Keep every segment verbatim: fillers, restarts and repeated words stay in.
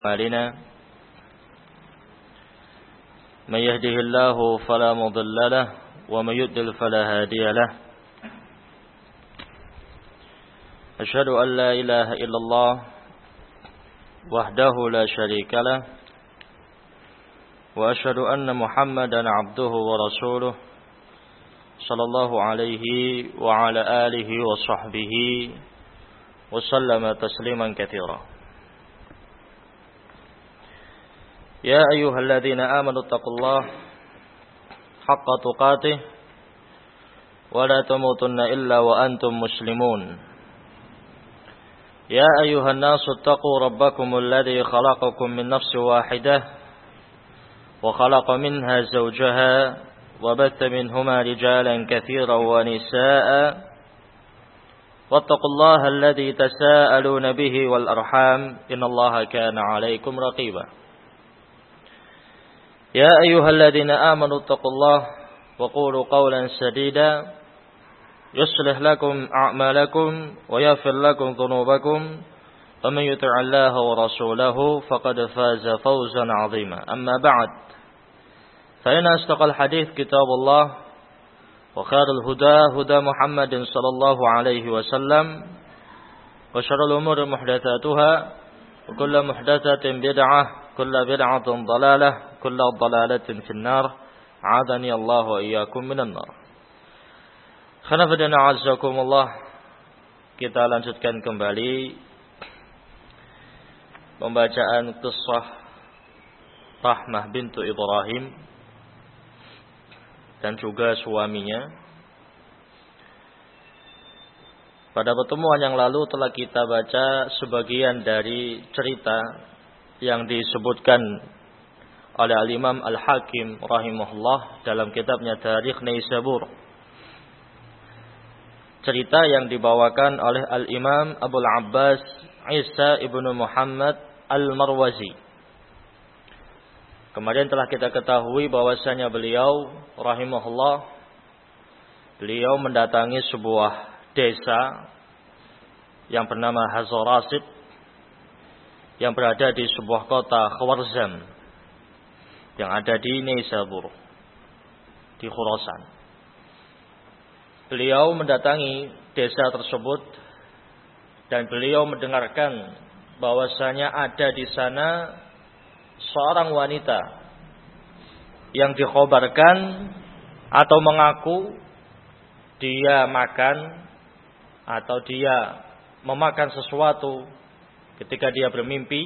أعمالنا من يهده الله فلا مضل له ومن يضلل فلا هادي له أشهد أن لا إله إلا الله وحده لا شريك له وأشهد أن محمدا عبده ورسوله صلى الله عليه وعلى آله وصحبه وسلم تسليما كثيرا. يا أيها الذين آمنوا اتقوا الله حق تقاته ولا تموتن إلا وأنتم مسلمون. يا أيها الناس اتقوا ربكم الذي خلقكم من نفس واحدة وخلق منها زوجها وبث منهما رجالا كثيرا ونساء واتقوا الله الذي تساءلون به والأرحام إن الله كان عليكم رقيبا. يا أيها الذين آمنوا اتقوا الله وقولوا قولا سديدا يصلح لكم أعمالكم ويغفر لكم ذنوبكم ومن يطع الله ورسوله فقد فاز فوزا عظيما. أما بعد فإن أصدق الحديث كتاب الله وخير الهدى هدى محمد صلى الله عليه وسلم وشر الأمور محدثاتها وكل محدثة بدعة كل بدعة ضلالة كل ضلالة في النار عاذني الله وإياكم من النار. Khonafidana azzakumullah, kita lanjutkan kembali pembacaan kisah Rahmah bintu Ibrahim dan juga suaminya. Pada pertemuan yang lalu telah kita baca sebagian dari cerita yang disebutkan oleh Al-Imam Al-Hakim rahimahullah dalam kitabnya Tarikh Naisabur. Cerita yang dibawakan oleh Al-Imam Abul Abbas Isa ibnu Muhammad Al-Marwazi. Kemarin telah kita ketahui bahwasanya beliau rahimahullah beliau mendatangi sebuah desa yang bernama Hazarasid yang berada di sebuah kota Khwarzm yang ada di Naisabur di Khurasan. Beliau mendatangi desa tersebut dan beliau mendengarkan bahwasanya ada di sana seorang wanita yang dikhabarkan atau mengaku dia makan atau dia memakan sesuatu ketika dia bermimpi.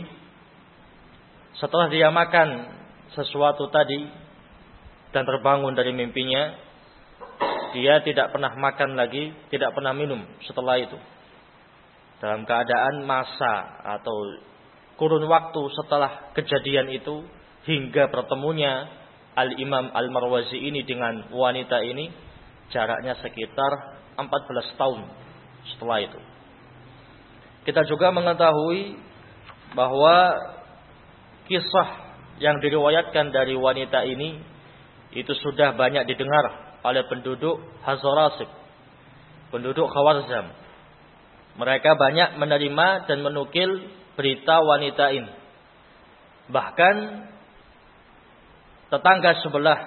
Setelah dia makan sesuatu tadi dan terbangun dari mimpinya, dia tidak pernah makan lagi, tidak pernah minum setelah itu. Dalam keadaan masa atau kurun waktu setelah kejadian itu hingga bertemunya Al-Imam Al-Marwazi ini dengan wanita ini jaraknya sekitar empat belas tahun setelah itu. Kita juga mengetahui bahwa kisah yang diriwayatkan dari wanita ini itu sudah banyak didengar oleh penduduk Hazarasid, penduduk Khwarzm. Mereka banyak menerima dan menukil berita wanita ini. Bahkan tetangga sebelah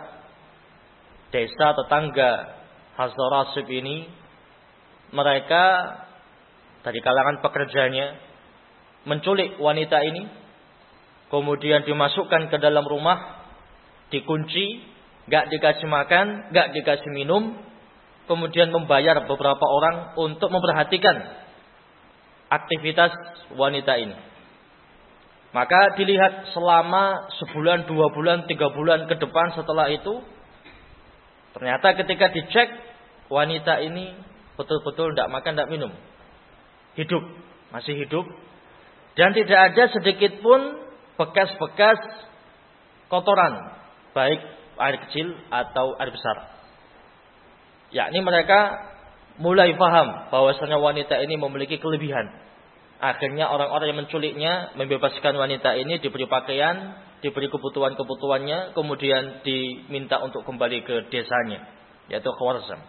desa tetangga Hazarasid ini, mereka dari kalangan pekerjanya menculik wanita ini, kemudian dimasukkan ke dalam rumah, dikunci, gak dikasih makan, gak dikasih minum, kemudian membayar beberapa orang untuk memperhatikan aktivitas wanita ini. Maka dilihat selama sebulan, dua bulan, tiga bulan ke depan setelah itu, ternyata ketika dicek, wanita ini betul-betul tidak makan, tidak minum. Hidup, masih hidup. Dan tidak ada sedikit pun bekas-bekas kotoran, baik air kecil atau air besar. Yakni mereka mulai paham bahwasanya wanita ini memiliki kelebihan. Akhirnya orang-orang yang menculiknya membebaskan wanita ini, diberi pakaian, diberi kebutuhan-kebutuhannya, kemudian diminta untuk kembali ke desanya, yaitu Khwarzm.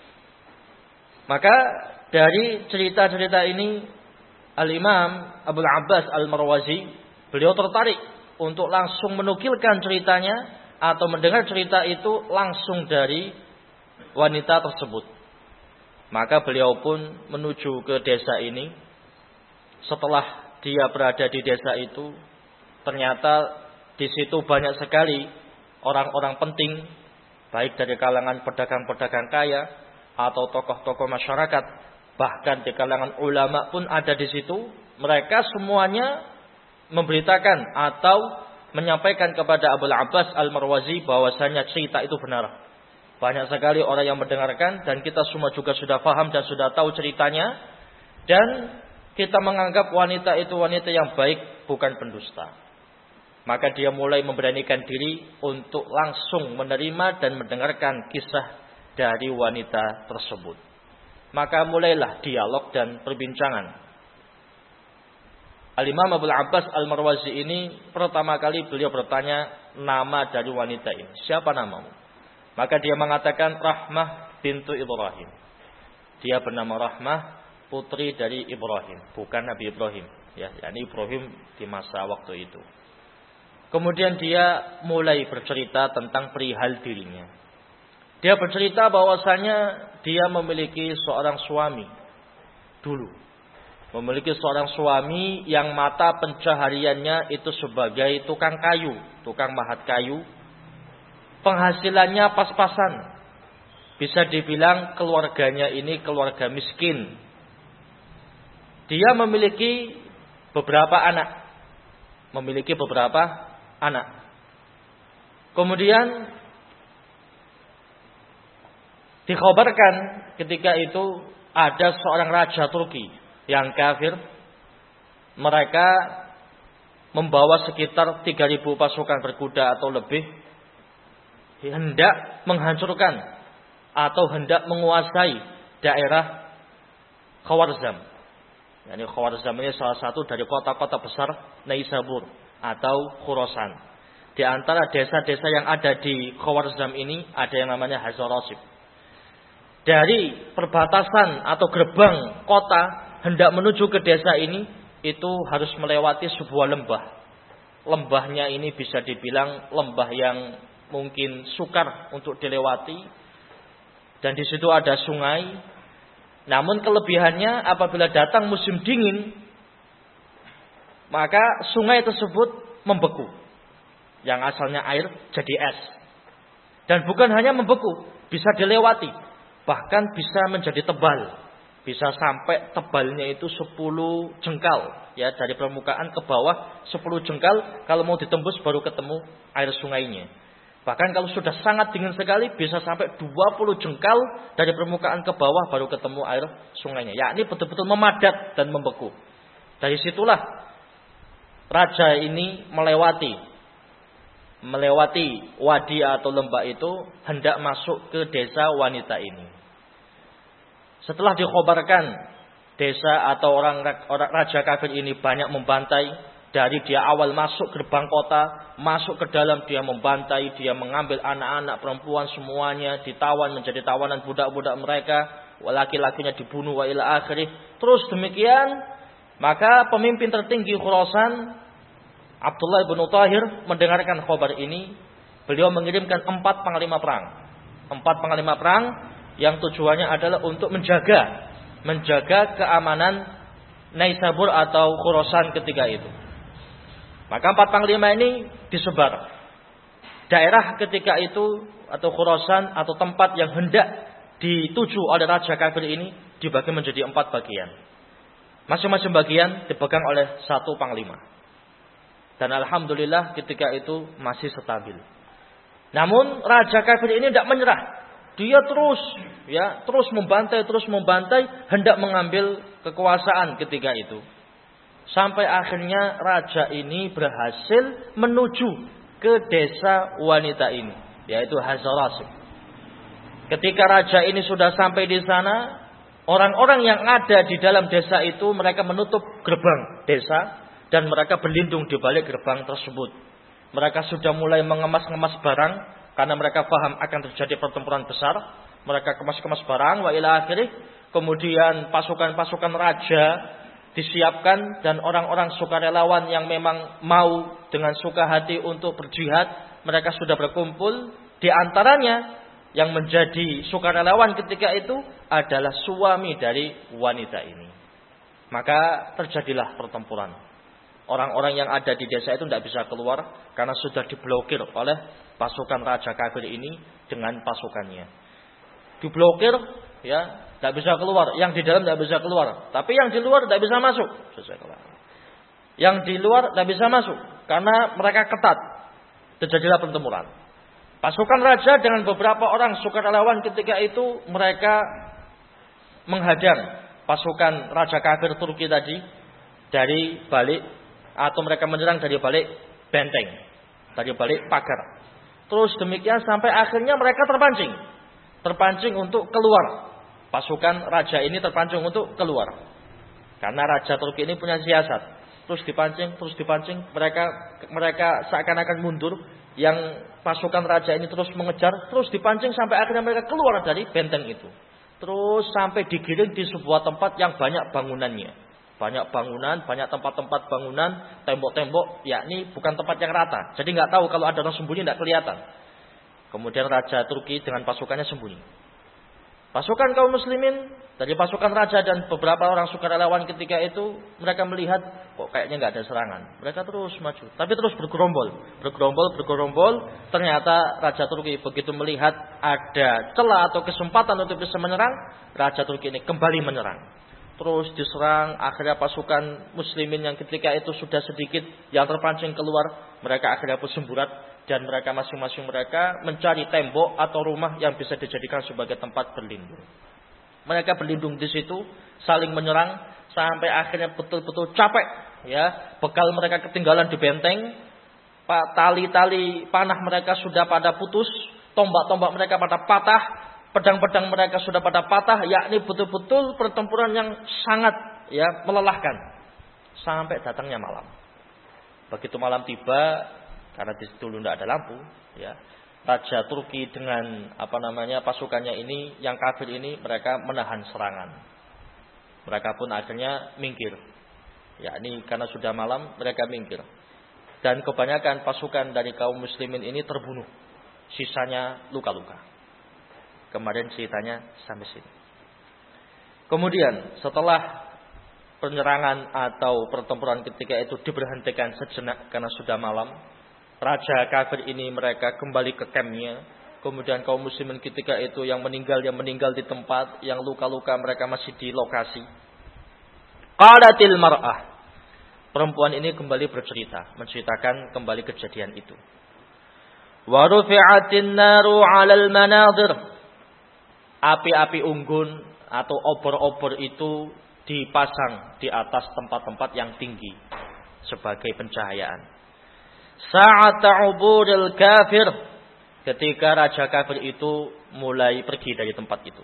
Maka dari cerita-cerita ini Al-Imam Abul Abbas Al-Marwazi Beliau tertarik untuk langsung menukilkan ceritanya atau mendengar cerita itu langsung dari wanita tersebut. Maka beliau pun menuju ke desa ini. Setelah dia berada di desa itu, ternyata di situ banyak sekali orang-orang penting, baik dari kalangan pedagang-pedagang kaya atau tokoh-tokoh masyarakat, bahkan di kalangan ulama pun ada di situ. Mereka semuanya memberitakan atau menyampaikan kepada Abul Abbas Al-Marwazi bahwasanya cerita itu benar. Banyak sekali orang yang mendengarkan dan kita semua juga sudah paham dan sudah tahu ceritanya, dan kita menganggap wanita itu wanita yang baik, bukan pendusta. Maka dia mulai memberanikan diri untuk langsung menerima dan mendengarkan kisah dari wanita tersebut. Maka mulailah dialog dan perbincangan. Al-Imam Abul Abbas Al-Marwazi ini pertama kali beliau bertanya nama dari wanita ini. Siapa namamu? Maka dia mengatakan Rahmah bintu Ibrahim. Dia bernama Rahmah, putri dari Ibrahim, bukan Nabi Ibrahim. Ya, yakni Ibrahim di masa waktu itu. Kemudian dia mulai bercerita tentang perihal dirinya. Dia bercerita bahwasanya dia memiliki seorang suami dulu. Memiliki seorang suami yang mata pencahariannya itu sebagai tukang kayu, tukang mahat kayu. Penghasilannya pas-pasan. Bisa dibilang keluarganya ini keluarga miskin. Dia memiliki beberapa anak. Memiliki beberapa anak. Kemudian dikhabarkan ketika itu ada seorang raja Turki yang kafir. Mereka membawa sekitar tiga ribu pasukan berkuda atau lebih, hendak menghancurkan atau hendak menguasai daerah Khawarizm. Yani Khawarizm ini salah satu dari kota-kota besar Naisabur atau Khurasan. Di antara desa-desa yang ada di Khawarizm ini ada yang namanya Hazarasib. Dari perbatasan atau gerbang kota hendak menuju ke desa ini, itu harus melewati sebuah lembah. Lembahnya ini bisa dibilang lembah yang mungkin sukar untuk dilewati. Dan di situ ada sungai. Namun kelebihannya apabila datang musim dingin, maka sungai tersebut membeku. Yang asalnya air jadi es. Dan bukan hanya membeku, bisa dilewati. Bahkan bisa menjadi tebal. Bisa sampai tebalnya itu sepuluh jengkal. Ya, dari permukaan ke bawah sepuluh jengkal. Kalau mau ditembus baru ketemu air sungainya. Bahkan kalau sudah sangat dingin sekali bisa sampai dua puluh jengkal dari permukaan ke bawah baru ketemu air sungainya. Ya, ini betul-betul memadat dan membeku. Dari situlah raja ini melewati melewati wadi atau lembah itu hendak masuk ke desa wanita ini. Setelah dikhabarkan desa atau orang, orang raja kafir ini banyak membantai. Dari dia awal masuk gerbang kota, masuk ke dalam dia membantai, dia mengambil anak-anak, perempuan semuanya, ditawan menjadi tawanan budak-budak mereka, laki-lakinya dibunuh wa ila akhirih. Terus demikian, maka pemimpin tertinggi Khurasan Abdullah bin Tahir mendengarkan khabar ini. Beliau mengirimkan empat panglima perang. Empat panglima perang yang tujuannya adalah untuk menjaga menjaga keamanan Naisabur atau Khurasan ketika itu. Maka empat panglima ini disebar. Daerah ketika itu atau Khurasan atau tempat yang hendak dituju oleh raja kafir ini dibagi menjadi empat bagian. Masing-masing bagian dipegang oleh satu panglima. Dan alhamdulillah ketika itu masih stabil. Namun raja kafir ini tidak menyerah. Dia terus ya, terus membantai, terus membantai, hendak mengambil kekuasaan ketika itu. Sampai akhirnya raja ini berhasil menuju ke desa wanita ini, yaitu Hazarasib. Ketika raja ini sudah sampai di sana, orang-orang yang ada di dalam desa itu mereka menutup gerbang desa dan mereka berlindung di balik gerbang tersebut. Mereka sudah mulai mengemas-ngemas barang karena mereka paham akan terjadi pertempuran besar. Mereka kemas-kemas barang wa ila akhirih. Kemudian pasukan-pasukan raja disiapkan dan orang-orang sukarelawan yang memang mau dengan suka hati untuk berjihad, mereka sudah berkumpul. Di antaranya yang menjadi sukarelawan ketika itu adalah suami dari wanita ini. Maka terjadilah pertempuran. Orang-orang yang ada di desa itu tidak bisa keluar karena sudah diblokir oleh pasukan raja kafir ini dengan pasukannya. Diblokir, ya, tidak bisa keluar. Yang di dalam tidak bisa keluar, tapi yang di luar tidak bisa masuk. Yang di luar tidak bisa masuk karena mereka ketat. Terjadilah pertempuran. Pasukan raja dengan beberapa orang sukarelawan ketika itu mereka menghadang pasukan raja kafir Turki tadi dari balik, atau mereka menyerang dari balik benteng, dari balik pagar. Terus demikian sampai akhirnya mereka terpancing, terpancing untuk keluar. Pasukan raja ini terpancing untuk keluar karena raja Turki ini punya siasat. Terus dipancing, terus dipancing, mereka mereka seakan-akan mundur. Yang pasukan raja ini terus mengejar, terus dipancing sampai akhirnya mereka keluar dari benteng itu. Terus sampai digiring di sebuah tempat yang banyak bangunannya. Banyak bangunan, banyak tempat-tempat bangunan, tembok-tembok, yakni bukan tempat yang rata. Jadi nggak tahu kalau ada orang sembunyi, nggak kelihatan. Kemudian raja Turki dengan pasukannya sembunyi. Pasukan kaum muslimin dari pasukan raja dan beberapa orang sukarelawan ketika itu mereka melihat kok kayaknya nggak ada serangan. Mereka terus maju, tapi terus bergerombol, bergerombol, bergerombol. Ternyata raja Turki begitu melihat ada celah atau kesempatan untuk bisa menyerang, raja Turki ini kembali menyerang. Terus diserang, akhirnya pasukan muslimin yang ketika itu sudah sedikit yang terpancing keluar, mereka akhirnya bersemburat. Dan mereka masing-masing mereka mencari tembok atau rumah yang bisa dijadikan sebagai tempat berlindung. Mereka berlindung di situ, saling menyerang sampai akhirnya betul-betul capek. Ya, bekal mereka ketinggalan di benteng, tali-tali panah mereka sudah pada putus, tombak-tombak mereka pada patah, pedang-pedang mereka sudah pada patah. Yakni betul-betul pertempuran yang sangat ya melelahkan sampai datangnya malam. Begitu malam tiba. Karena di situ dulu tidak ada lampu, ya. Raja Turki dengan apa namanya pasukannya ini, yang kafir ini, mereka menahan serangan. Mereka pun akhirnya minggir. Ya, ini karena sudah malam, mereka minggir. Dan kebanyakan pasukan dari kaum muslimin ini terbunuh. Sisanya luka-luka. Kemarin ceritanya sampai sini. Kemudian setelah penyerangan atau pertempuran ketika itu diberhentikan sejenak karena sudah malam, raja kafir ini mereka kembali ke kampnya. Kemudian kaum muslimin ketika itu yang meninggal, yang meninggal di tempat, yang luka-luka mereka masih di lokasi. Qalatil mar'ah. Perempuan ini kembali bercerita, menceritakan kembali kejadian itu. Wa rufi'atin naru 'alal manadir. Api-api unggun atau obor-obor itu dipasang di atas tempat-tempat yang tinggi sebagai pencahayaan. Sa'ata ubudil kafir, ketika raja kafir itu mulai pergi dari tempat itu.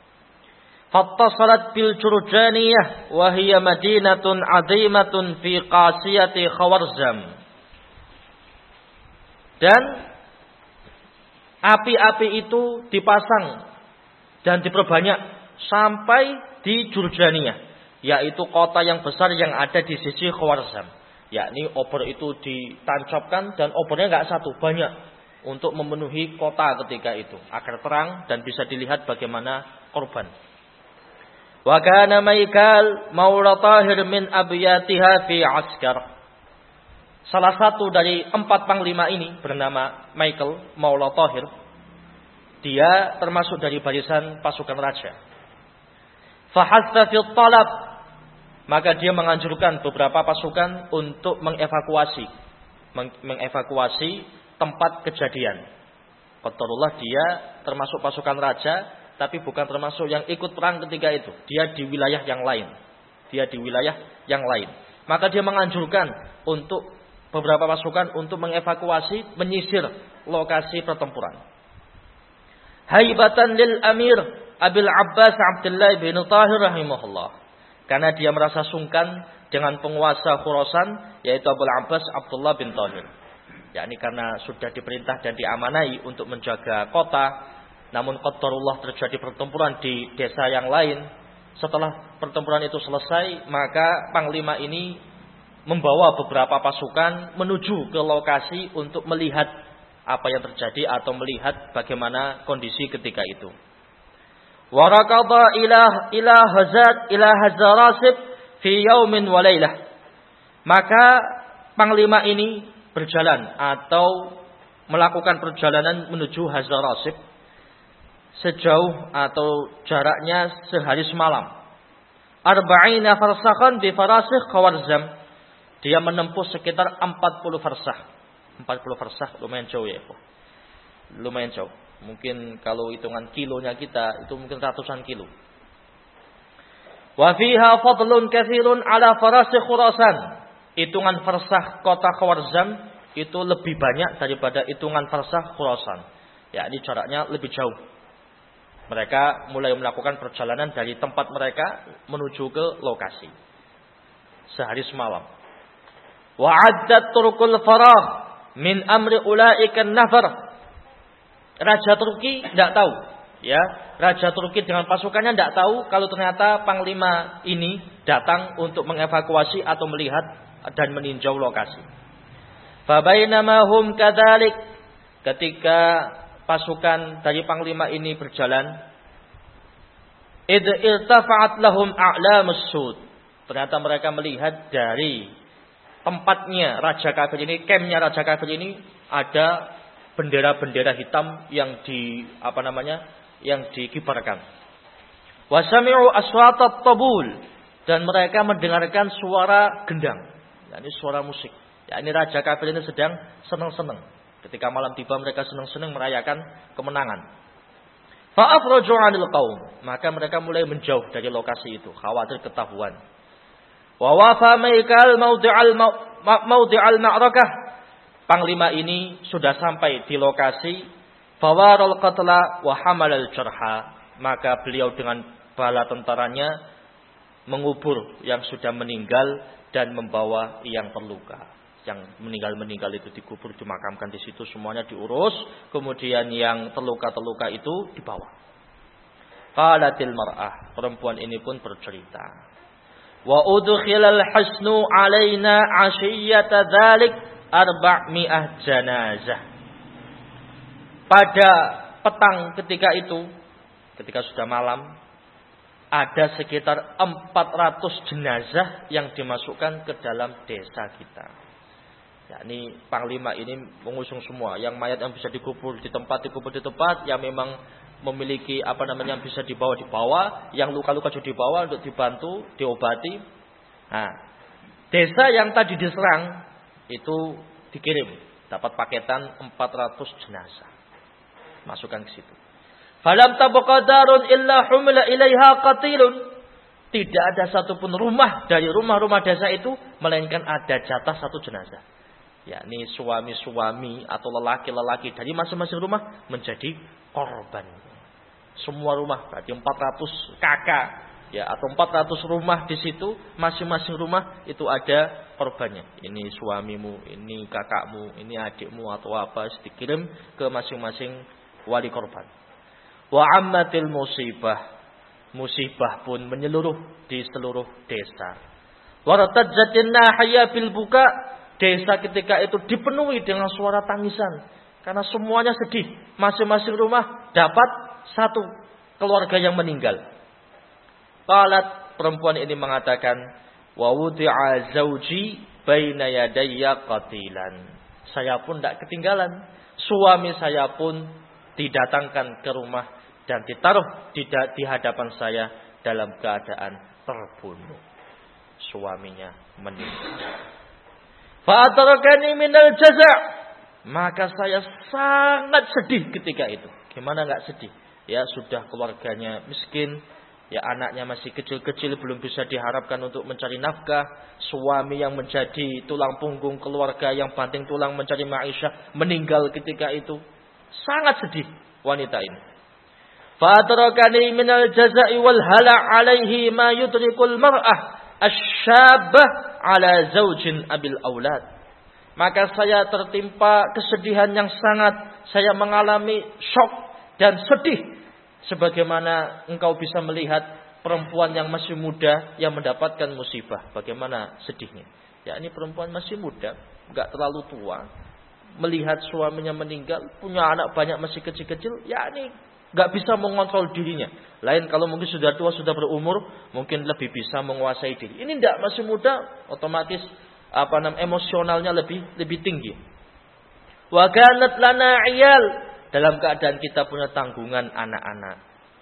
Fattasalat bil Jurjaniyah wa hiya madinatun 'azimatun fi qasiyati Khawarzm. Dan api-api itu dipasang dan diperbanyak sampai di Jurjaniyah, yaitu kota yang besar yang ada di sisi Khawarzm. Yakni obor itu ditancapkan dan obornya nggak satu, banyak untuk memenuhi kota ketika itu agar terang dan bisa dilihat bagaimana korban. Wa kana Maikal maula Tahir min abyatiha fi askar. Salah satu dari empat panglima ini bernama Michael maula Tahir. Dia termasuk dari barisan pasukan raja. Fahassa fi talab. Maka dia menganjurkan beberapa pasukan untuk mengevakuasi, mengevakuasi tempat kejadian. Qadarullah dia termasuk pasukan raja, tapi bukan termasuk yang ikut perang ketika itu. Dia di wilayah yang lain. Dia di wilayah yang lain. Maka dia menganjurkan untuk beberapa pasukan untuk mengevakuasi, menyisir lokasi pertempuran. Haibatan lil Amir Abil Abbas Abdullah bin Tahir rahimahullah. Karena dia merasa sungkan dengan penguasa Khurasan, yaitu Abul Abbas Abdullah bin Tahir. Ya, ini karena sudah diperintah dan diamanai untuk menjaga kota, namun qadarullah terjadi pertempuran di desa yang lain, Setelah pertempuran itu selesai, maka panglima ini membawa beberapa pasukan menuju ke lokasi untuk melihat apa yang terjadi atau melihat bagaimana kondisi ketika itu. Warakadha ila ila hazat ila hazarasib fi yaumin wa lailah. Maka panglima ini berjalan atau melakukan perjalanan menuju Hazarasib sejauh atau jaraknya sehari semalam. Arba'ina farsakhan bi farasikh Khawarzm. Dia menempuh sekitar empat puluh farsakh. empat puluh farsakh lumayan jauh ya, lumayan jauh. Mungkin kalau hitungan kilonya kita itu mungkin ratusan kilo. Wa fiha fadlun katsirun ala farasikh Khurasan. Hitungan farsakh kota Khawarzm itu lebih banyak daripada hitungan farsakh Khurasan. Ya, ini jaraknya lebih jauh. Mereka mulai melakukan perjalanan dari tempat mereka menuju ke lokasi. Sehari semalam. Wa'addat turqul faragh min amri ulaika nafar. Raja Turki tidak tahu, ya. Raja Turki dengan pasukannya tidak tahu kalau ternyata panglima ini datang untuk mengevakuasi atau melihat dan meninjau lokasi. Fabainama hum kadzalik, ketika pasukan dari panglima ini berjalan, id irtafa'at lahum a'lamus sud. Ternyata mereka melihat dari tempatnya raja kafir ini, kemnya raja kafir ini ada bendera-bendera hitam yang di apa namanya? yang dikibarkan. Wa sami'u aswatat tabul, dan mereka mendengarkan suara gendang. Ya, ini suara musik. Ya, ini raja kafir ini sedang senang-senang. Ketika malam tiba mereka senang-senang merayakan kemenangan. Fa'afraju 'anil qaum, maka mereka mulai menjauh dari lokasi itu, khawatir ketahuan. Wa wafa maikal maudi'al maudi'al ma'rakah. Panglima ini sudah sampai di lokasi. Fawaral qatla wa hamalal jarha, maka beliau dengan bala tentaranya mengubur yang sudah meninggal dan membawa yang terluka. Yang meninggal-meninggal itu dikubur, dimakamkan di situ, semuanya diurus. Kemudian yang terluka-terluka itu dibawa. Qalatil mar'ah, perempuan ini pun bercerita. Wa udkhilal hasnu alaina 'ashiyata dzalik arba'mi'ah janazah. Pada petang ketika itu, ketika sudah malam, ada sekitar empat ratus jenazah yang dimasukkan ke dalam desa kita. Ya, ini panglima ini mengusung semua, yang mayat yang bisa dikubur di tempat dikubur di tempat, yang memang memiliki apa namanya yang bisa dibawa dibawa, yang luka-luka juga dibawa untuk dibantu, diobati. Nah, desa yang tadi diserang itu dikirim, dapat paketan empat ratus jenazah. Masukkan ke situ. Falam tabqa darun illa humila ilaiha qatilun. Tidak ada satupun rumah dari rumah-rumah desa itu melainkan ada jatah satu jenazah. Yakni suami-suami atau lelaki-lelaki dari masing-masing rumah menjadi korban. Semua rumah berarti empat ratus kakak ya atau empat ratus rumah di situ, masing-masing rumah itu ada korbannya. Ini suamimu, ini kakakmu, ini adikmu atau apa, dikirim ke masing-masing wali korban. Wa ammatil musibah, musibah pun menyeluruh di seluruh desa. Waratajjatin nahya bil buka, desa ketika itu dipenuhi dengan suara tangisan karena semuanya sedih. Masing-masing rumah dapat satu keluarga yang meninggal. Qalat, perempuan ini mengatakan, wa wudi'a zauji baina yadayya qatilan. Saya pun tidak ketinggalan. Suami saya pun didatangkan ke rumah dan ditaruh di, di hadapan saya dalam keadaan terbunuh. Suaminya meninggal. Fa'atarakani minal jaza'. Maka saya sangat sedih ketika itu. Gimana enggak sedih? Ya sudah keluarganya miskin. Ya anaknya masih kecil-kecil, belum bisa diharapkan untuk mencari nafkah. Suami yang menjadi tulang punggung keluarga, yang banting tulang mencari ma'isyah, meninggal ketika itu. Sangat sedih wanita ini. Fa'atarakani minal jaza'i wal hala' alaihi ma yudrikul mar'ah asyabah ala zaujin abil aulad. Maka saya tertimpa kesedihan yang sangat. Saya mengalami syok dan sedih. Sebagaimana engkau bisa melihat perempuan yang masih muda yang mendapatkan musibah. Bagaimana sedihnya? Ya, ini perempuan masih muda, enggak terlalu tua, melihat suaminya meninggal, punya anak banyak masih kecil-kecil, ya ini enggak bisa mengontrol dirinya. Lain kalau mungkin sudah tua, sudah berumur, mungkin lebih bisa menguasai diri. Ini enggak, masih muda, otomatis apa namanya emosionalnya lebih lebih tinggi. Wa kanat lana 'iyal, dalam keadaan kita punya tanggungan anak-anak.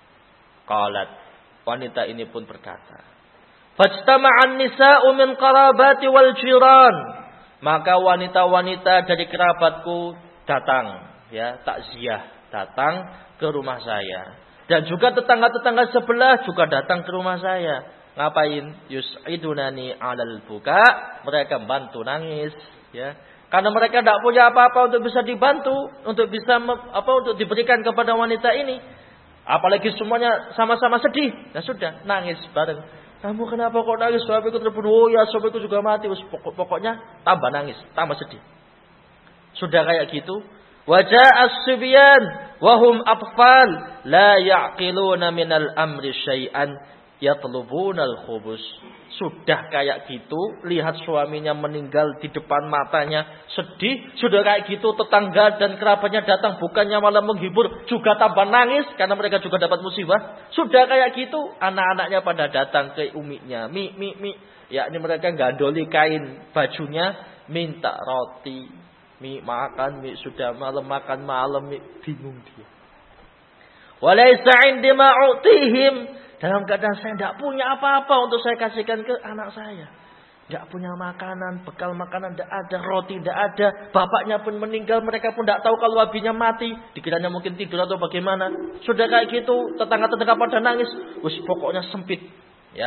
Qalat, wanita ini pun berkata, fajtama'an nisa'u min qarabati wal jiran, maka wanita-wanita dari kerabatku datang, ya, takziah, datang ke rumah saya, dan juga tetangga-tetangga sebelah juga datang ke rumah saya. Ngapain? Yus'idunani 'alal buka, mereka bantu nangis, ya. Karena mereka tidak punya apa-apa untuk bisa dibantu, untuk bisa apa untuk diberikan kepada wanita ini. Apalagi semuanya sama-sama sedih. Nah sudah, nangis bareng. Kamu kenapa kok nangis? Suamiku terbunuh. Oh ya, suamiku juga mati. Pokok, pokoknya tambah nangis, tambah sedih. Sudah kayak gitu. Wajah as-subyan wahum atfal la ya'qiluna minal amri syai'an yatlubunal khubus. Sudah kayak gitu, lihat suaminya meninggal di depan matanya, sedih. Sudah kayak gitu, tetangga dan kerabatnya datang, bukannya malah menghibur, juga tambah nangis karena mereka juga dapat musibah. Sudah kayak gitu, anak-anaknya pada datang ke uminya, mi mi mi. Ya, ini mereka gandoli kain bajunya, minta roti, mi makan, mi sudah malam makan malam, mi bingung dia. Walaysa 'indi ma u'tihim, dalam keadaan saya tidak punya apa-apa untuk saya kasihkan ke anak saya. Tidak punya makanan, bekal makanan tidak ada, roti tidak ada. Bapaknya pun meninggal, mereka pun tidak tahu kalau abinya mati. Dikiranya mungkin tidur atau bagaimana. Sudah kayak gitu, tetangga-tetangga pada nangis. Wis pokoknya sempit. Ya,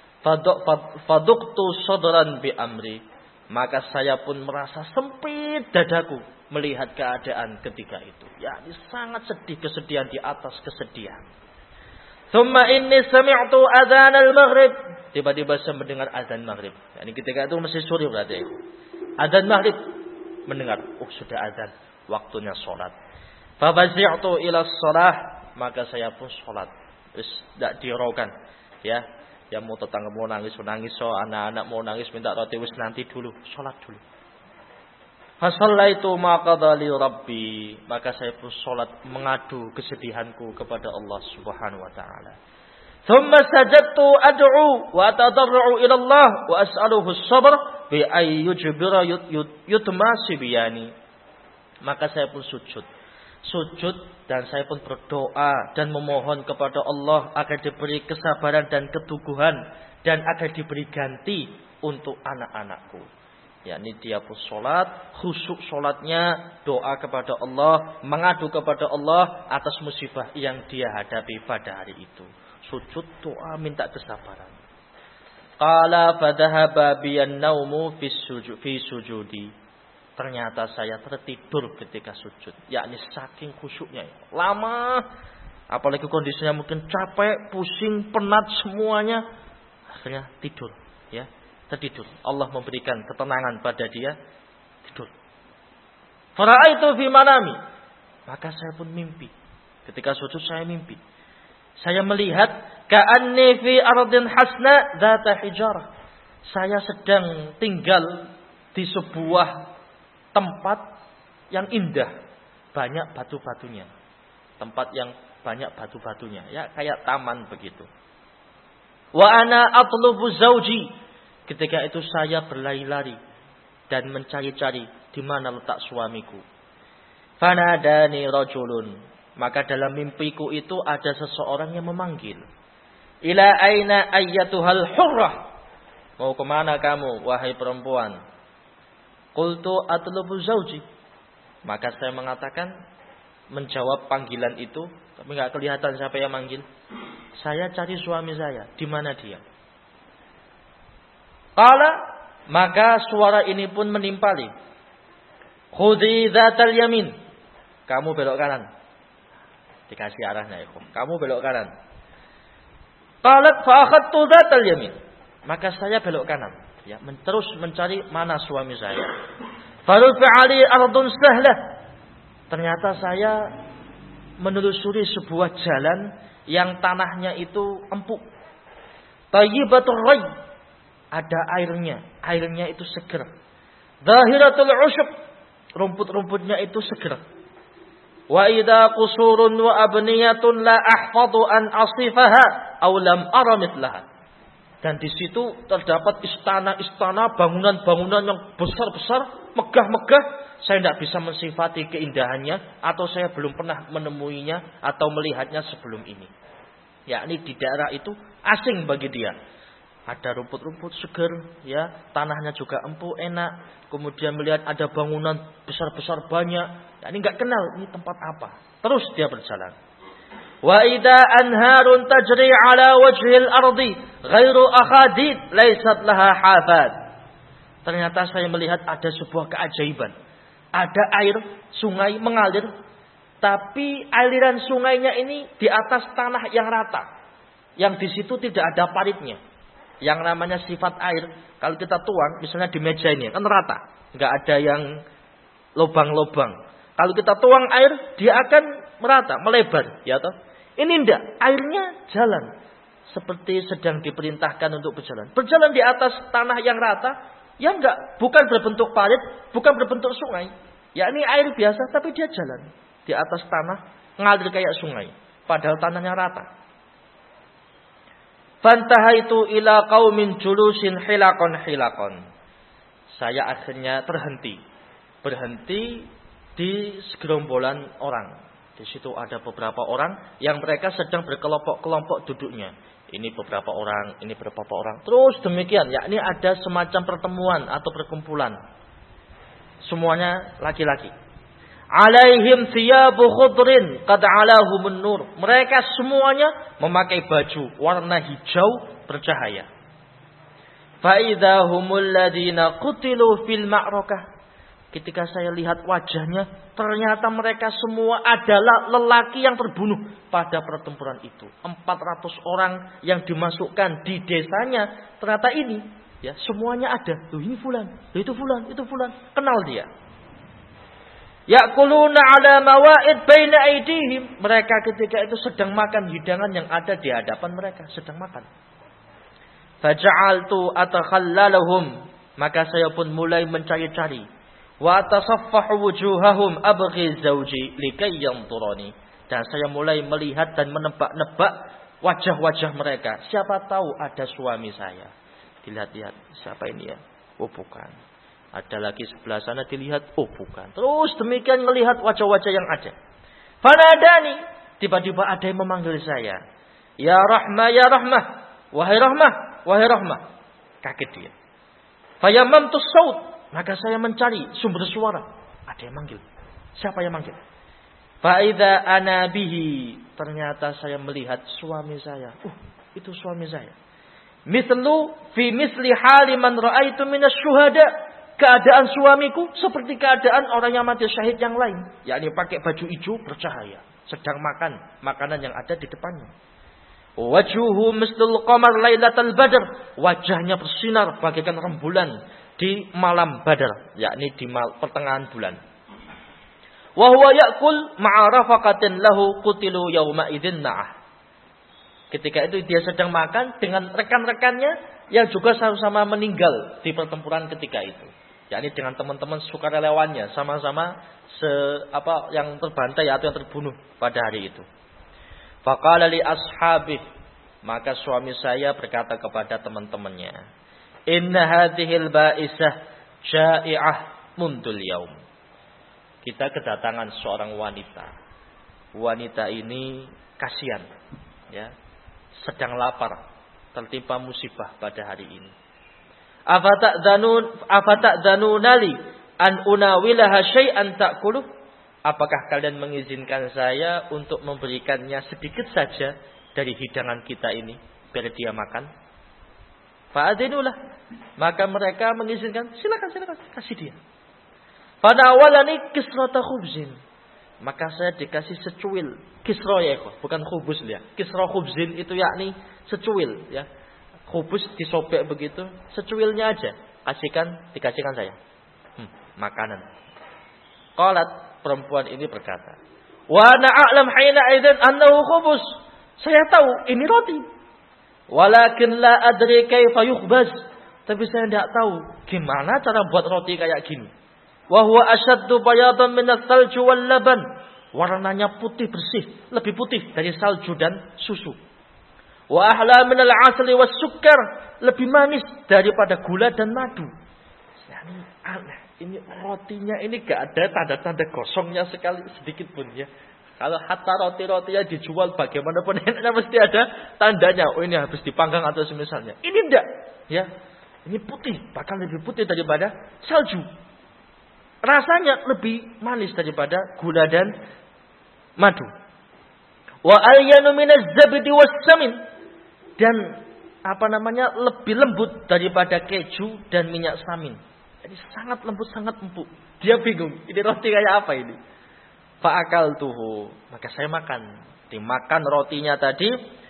faduktu sodran bi amri. Maka saya pun merasa sempit dadaku melihat keadaan ketika itu. Ya, ini sangat sedih, kesedihan di atas kesedihan. Thumma inni sami'tu adzan al-maghrib. Tiba-tiba saya mendengar azan maghrib. Yani ketika itu masih sore berarti. Azan maghrib mendengar, oh sudah azan, waktunya salat. Fa fazi'tu ila shalah, maka saya pun salat. Wis ndak diraukan, ya. Yang mau tetangga mau nangis, nangis, so anak-anak mau nangis minta roti, wis nanti dulu, salat dulu. Fasallaitu ma qada li rabbi, maka saya pun salat mengadu kesedihanku kepada Allah Subhanahu wa taala. Thumma sajadtu ad'u wa atadarru ila Allah wa as'aluhu as-sabr bi ay yujbira yutmasibiyani. Maka saya pun sujud. Sujud dan saya pun berdoa dan memohon kepada Allah agar diberi kesabaran dan keteguhan dan agar diberi ganti untuk anak-anakku. yakni dia pun sholat, khusyuk sholatnya, doa kepada Allah, mengadu kepada Allah atas musibah yang dia hadapi pada hari itu. Sujud doa minta kesabaran. Qala fadhahaba biyan naumu fi sujud fi sujudi. Ternyata saya tertidur ketika sujud, yakni saking khusyuknya. Lama, apalagi kondisinya mungkin capek, pusing, penat semuanya, akhirnya tidur, ya. Tertidur. Allah memberikan ketenangan pada dia, tidur. Fara'aitu fi manami. Maka saya pun mimpi. Ketika sujud saya mimpi. Saya melihat ka'anni fi ardin hasna dzata hijarah. Saya sedang tinggal di sebuah tempat yang indah, banyak batu-batunya. Tempat yang banyak batu-batunya, ya kayak taman begitu. Wa ana atlubu zauji. Ketika itu saya berlari-lari dan mencari-cari di mana letak suamiku. Fanadani rajulun. Maka dalam mimpiku itu ada seseorang yang memanggil. Ila aina ayyatuhal hurrah. Mau kemana kamu, wahai perempuan? Qultu atlubu zauji. Maka saya mengatakan, menjawab panggilan itu, tapi enggak kelihatan siapa yang manggil. Saya cari suami saya, di mana dia? Qala, maka suara ini pun menimpali. Khudhi dzatal yamin. Kamu belok kanan. Dikasih arahnya, ya. Kamu belok kanan. Qalat fa akhadtu dzatal yamin. Maka saya belok kanan, ya, terus mencari mana suami saya. Farufi ali ardun sahlah. Ternyata saya menelusuri sebuah jalan yang tanahnya itu empuk, Thayyibatur ray, ada airnya, airnya itu seger. Zahiratul usyub, rumput-rumputnya itu seger. Wa idza qusurun wa abniyatun la ahfadu an asifaha aw lam ara mithlaha. Dan di situ terdapat istana-istana, bangunan-bangunan yang besar-besar, megah-megah. Saya tidak bisa mensifati keindahannya, atau saya belum pernah menemuinya atau melihatnya sebelum ini. Yakni di daerah itu asing bagi dia. Ada rumput-rumput seger, ya, tanahnya juga empuk, enak. Kemudian melihat ada bangunan besar-besar banyak. Ya, ini nggak kenal ini tempat apa. Terus dia berjalan. Wa idza anharun tajri ala wajhil ardi ghairu akhadid laysat laha hafad. Ternyata saya melihat ada sebuah keajaiban. Ada air sungai mengalir, tapi aliran sungainya ini di atas tanah yang rata. Yang di situ tidak ada paritnya. Yang namanya sifat air, kalau kita tuang misalnya di meja ini kan rata, nggak ada yang lubang-lubang. Kalau kita tuang air, dia akan merata, melebar, ya toh. Ini enggak, airnya jalan seperti sedang diperintahkan untuk berjalan. Berjalan di atas tanah yang rata, ya enggak, bukan berbentuk parit, bukan berbentuk sungai. Ya ini air biasa, tapi dia jalan di atas tanah, ngalir kayak sungai, padahal tanahnya rata. Fantahaitu ila qaumin julusin hilaqon hilaqon. Saya akhirnya terhenti. Berhenti di segerombolan orang. Di situ ada beberapa orang yang mereka sedang berkelompok-kelompok duduknya. Ini beberapa orang, ini beberapa orang. Terus demikian, yakni ada semacam pertemuan atau perkumpulan. Semuanya laki-laki. Alaihim thiyabu khudrin qad alahumun nur. Mereka semuanya memakai baju warna hijau bercahaya. Fa idza humul ladina qutilu fil ma'rakah. Ketika saya lihat wajahnya, ternyata mereka semua adalah lelaki yang terbunuh pada pertempuran itu. empat ratus orang yang dimasukkan di desanya, ternyata ini ya semuanya ada. Loh ini fulan, loh itu fulan, itu fulan. Kenal dia. Ya'kuluna ala mawa'id baina aydihim. Mereka ketika itu sedang makan hidangan yang ada di hadapan mereka, sedang makan. Faja'altu atakhallalahum, maka saya pun mulai mencari-cari. Wa tasaffahu wujuhahum abghi zawji likay yanturani. Dan saya mulai melihat dan menebak-nebak wajah-wajah mereka. Siapa tahu ada suami saya. Dilihat-lihat, siapa ini ya? Oh bukan. Ada lagi sebelah sana dilihat, oh bukan. Terus demikian melihat wajah-wajah yang ada. Fanadani, tiba-tiba ada yang memanggil saya. Ya Rahmah, ya Rahmah, wahai Rahmah, wahai Rahmah. Kaget dia. Fayamamtu saut, maka saya mencari sumber suara. Ada yang manggil. Siapa yang manggil? Faida ana bihi, ternyata saya melihat suami saya. Uh, itu suami saya. Mithlu fi misli hali man ra'aitu minas syuhada. Keadaan suamiku seperti keadaan orang yang mati syahid yang lain. Yakni pakai baju hijau bercahaya. Sedang makan makanan yang ada di depannya. Wajuhu mislul qamar lailatal badr. Wajahnya bersinar bagaikan rembulan di malam badar. Yakni di pertengahan bulan. Wahuwa ya'kul ma'arafaqatin lahu qutilu yawma idin na'ah. Ketika itu dia sedang makan dengan rekan-rekannya yang juga sama-sama meninggal di pertempuran ketika itu. Yakni dengan teman-teman sukarelawannya sama-sama se apa yang terbantai atau yang terbunuh pada hari itu. Faqala li ashabih, maka suami saya berkata kepada teman-temannya, "Inna hadhil ba'isah ja'i'ah mundul yaum." Kita kedatangan seorang wanita. Wanita ini kasihan, ya, sedang lapar, tertimpa musibah pada hari ini. Afata'dzanun afata'dzanunali an unawilaha syai'an ta'kuluh? Apakah kalian mengizinkan saya untuk memberikannya sedikit saja dari hidangan kita ini biar dia makan? Fa'adzinulah. Maka mereka mengizinkan, silakan silakan kasih dia. Fanawalani kisrata khubzin. Maka saya dikasih secuil. Kisra ya, bukan khubuz ya. Kisra khubzin itu yakni secuil ya. Khubuz disobek begitu, secuilnya aja. Kasihkan, dikasihkan saya. Hmm, makanan. Qalat, perempuan ini berkata, "Wa ana a'lam hina idzan annahu khubuz." Saya tahu ini roti. Walakin la adri kaifa yukhbaz. Tapi saya tidak tahu gimana cara buat roti kayak gini. Wa huwa ashaddu bayadan min as-salju wal laban. Warnanya putih bersih, lebih putih dari salju dan susu. Wa ahla min al-'asli was-sukkar, lebih manis daripada gula dan madu. Ini aneh. Ini rotinya ini gak ada tanda-tanda gosongnya sekali sedikit pun ya. Kalau hatta roti-rotinya dijual bagaimanapun enaknya mesti ada tandanya. Oh ini habis dipanggang atau semisalnya. Ini enggak, ya. Ini putih, bahkan lebih putih daripada salju. Rasanya lebih manis daripada gula dan madu. Wa alyanu minaz zabdi was-samin, dan apa namanya lebih lembut daripada keju dan minyak samin. Jadi sangat lembut, sangat empuk. Dia bingung, ini roti kayak apa ini? Fa'akaltuhu, maka saya makan. Dimakan rotinya tadi.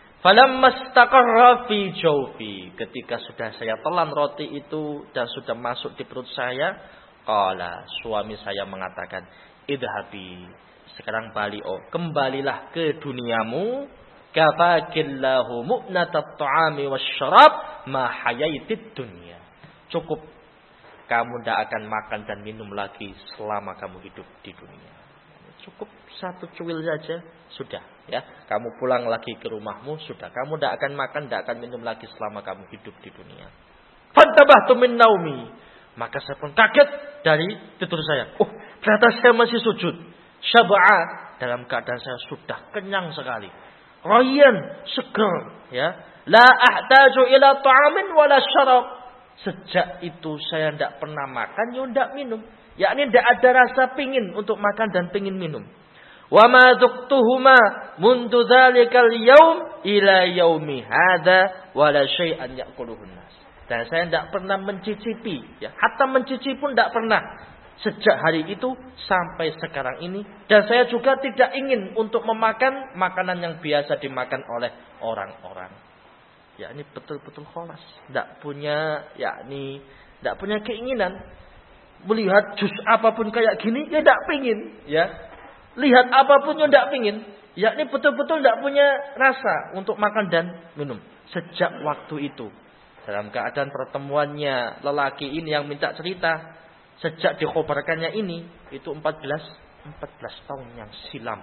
Falamastaqarra fi jawfi, ketika sudah saya telan roti itu dan sudah masuk di perut saya, qala, suami saya mengatakan, idhabi, sekarang balik, oh, kembalilah ke duniamu, kafakillahu mu'natat ta'ami wasyarab ma hayaitid dunya. Cukup, kamu tidak akan makan dan minum lagi selama kamu hidup di dunia. Cukup satu cuil saja sudah, ya. Kamu pulang lagi ke rumahmu sudah. Kamu tidak akan makan, tidak akan minum lagi selama kamu hidup di dunia. Fantabahtu min naumi, maka saya pun kaget dari tidur saya. Oh, ternyata saya masih sujud. Syab'a, dalam keadaan saya sudah kenyang sekali. Rayyan, seger, ya. La ahtaju ila ta'amin wala syarab. Sejak itu saya tidak pernah makan, ya tidak minum. Yakni tidak ada rasa pingin untuk makan dan pingin minum. Wa ma dzuktuhuma mundu dzalikal yaum ila yaumi hadza wala syai'an ya'kuluhun nas. Dan saya tidak pernah mencicipi, ya, hatta mencicipi pun tidak pernah sejak hari itu sampai sekarang ini. Dan saya juga tidak ingin untuk memakan makanan yang biasa dimakan oleh orang-orang. Ya, ini betul-betul kholas, tidak punya, yakni tidak punya keinginan. Melihat jus apapun kayak gini, ya tidak pingin, ya. Lihat apapun, ya tidak pingin. Ya, ini betul-betul tidak punya rasa untuk makan dan minum. Sejak waktu itu, dalam keadaan pertemuannya lelaki ini yang minta cerita, sejak dikhobarkannya ini, itu empat belas tahun yang silam.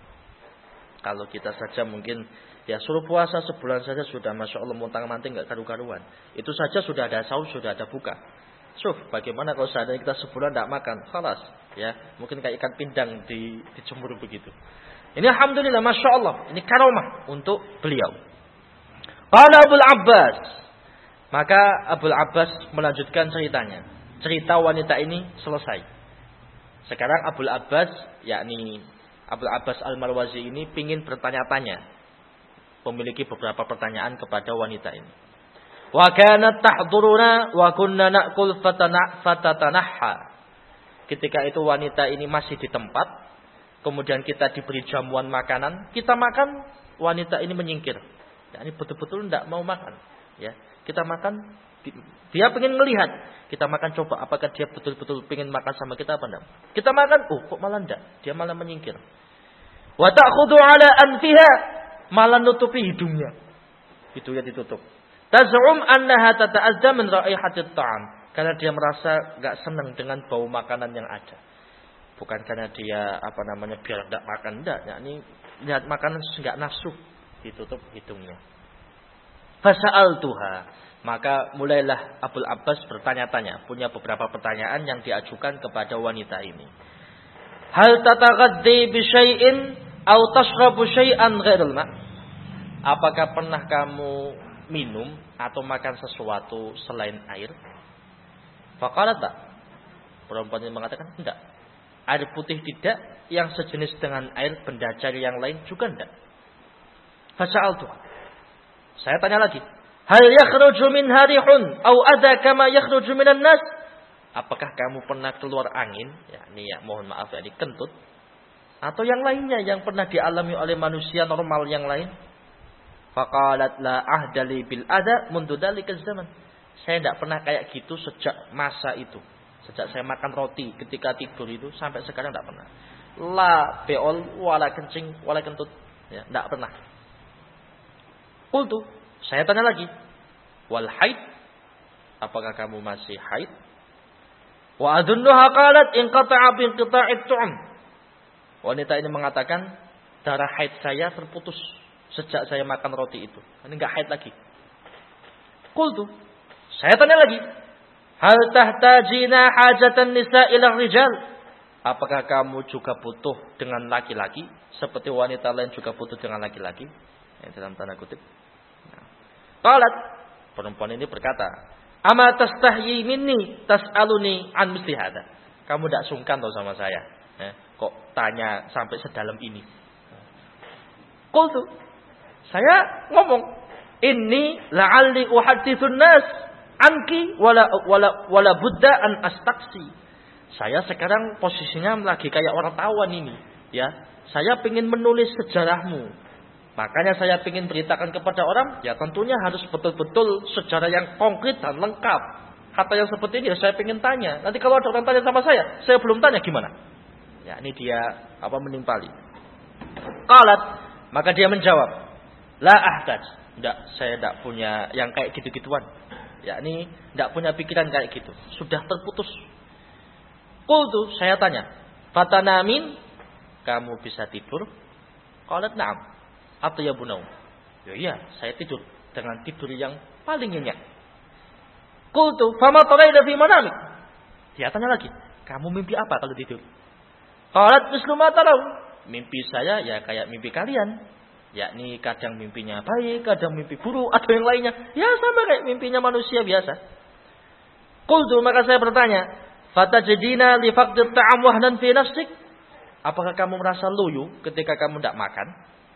Kalau kita saja mungkin, ya suruh puasa sebulan saja sudah, masya Allah, muntang-manting nggak karu-karuan. Itu saja sudah ada sahur, sudah ada buka. Suf, bagaimana kalau seandainya kita sebulan tidak makan? Khalas, ya, mungkin kayak ikan pindang di, dijemur begitu. Ini alhamdulillah, masya Allah, ini karomah untuk beliau. Qala Abul Abbas, maka Abul Abbas melanjutkan ceritanya. Cerita wanita ini selesai. Sekarang Abul Abbas, yakni Abul Abbas Al-Marwazi ini pingin bertanya-tanya, memiliki beberapa pertanyaan kepada wanita ini. Wa kanat tahduruna wa kunna na'kul fatana fatatanahha. Ketika itu wanita ini masih di tempat, kemudian kita diberi jamuan makanan, kita makan, wanita ini menyingkir. Ya, ini betul-betul tidak mau makan, ya. Kita makan, dia pengen melihat, kita makan, coba apakah dia betul-betul pengen makan sama kita apa enggak. Kita makan, oh kok malah enggak, dia malah menyingkir. Wa ta'khudhu ala anfiha, malah nutupi hidungnya. Hidungnya ditutup. Taz'um annaha tata'azza min raihatit ta'am, karena dia merasa enggak senang dengan bau makanan yang ada. Bukan karena dia apa namanya biar enggak makan, enggak, yakni lihat makanan enggak nafsu, ditutup hidungnya. Fasa'altuha, maka mulailah Abul Abbas bertanya-tanya, punya beberapa pertanyaan yang diajukan kepada wanita ini. Hal tataghaddi bi syai'in aw tashrabu syai'an ghairil ma'? Apakah pernah kamu minum atau makan sesuatu selain air? Faqalat tak. Perempuan ini mengatakan tidak. Air putih tidak, yang sejenis dengan air benda cair yang lain juga tidak. Fasa'altu. Saya tanya lagi. Hal yakhruju min harihun aw adha kama yakhruju minan nas? Apakah kamu pernah keluar angin? Ya, ini ya mohon maaf ya, ini kentut. Atau yang lainnya yang pernah dialami oleh manusia normal yang lain? Faqalat la ahdali bil adha mundu dalikaz zaman. Saya tidak pernah kayak gitu sejak masa itu. Sejak saya makan roti ketika tidur itu sampai sekarang tidak pernah. La beol wala kencing wala kentut. Ya, tidak pernah. Qultu, Saya tanya lagi. Wal haid? Apakah kamu masih haid? Wa adunnuha qalat inqata'a bi inqita'it tu'am. Wanita ini mengatakan darah haid saya terputus sejak saya makan roti itu. Ini enggak haid lagi. Qultu, saya tanya lagi. Hal tahtajina hajatan nisa ila rijal? Apakah kamu juga butuh dengan laki-laki seperti wanita lain juga butuh dengan laki-laki? Yang dalam tanda kutip. Qalat, perempuan ini berkata, "Ama tastahyi minni tas'aluni an misli hada?" Kamu tidak sungkan tau sama saya. Eh, kok tanya sampai sedalam ini? Qultu, saya ngomong, "Inni la'alli uhadditsun nas anki wala wala wala budda an astaqsi." Saya sekarang posisinya lagi kayak wartawan ini, ya. Saya ingin menulis sejarahmu. Makanya saya ingin beritakan kepada orang, ya tentunya harus betul-betul sejarah yang konkret dan lengkap. Kata yang seperti ini, saya ingin tanya. Nanti kalau ada orang tanya sama saya, saya belum tanya gimana? Ya, ini dia apa menimpali. Qalat, maka dia menjawab, la ahtaj. Tidak, saya tidak punya yang kayak gitu-gituan. Ya, ini tidak punya pikiran kayak gitu. Sudah terputus. Qultu, saya tanya, fatanamin, kamu bisa tidur? Qalat na'am. Atau ya bunau. Ya iya, saya tidur dengan tidur yang paling nyenyak. Qultu, fama taraida fi manamik? Dia tanya lagi, kamu mimpi apa kalau tidur? Qalat mislu ma tarau. Mimpi saya ya kayak mimpi kalian. Yakni kadang mimpinya baik, kadang mimpi buruk, atau yang lainnya. Ya sama kayak mimpinya manusia biasa. Qultu, maka saya bertanya, fatajidina li faqdi ta'am wahnan fi nafsik? Apakah kamu merasa loyo ketika kamu tidak makan?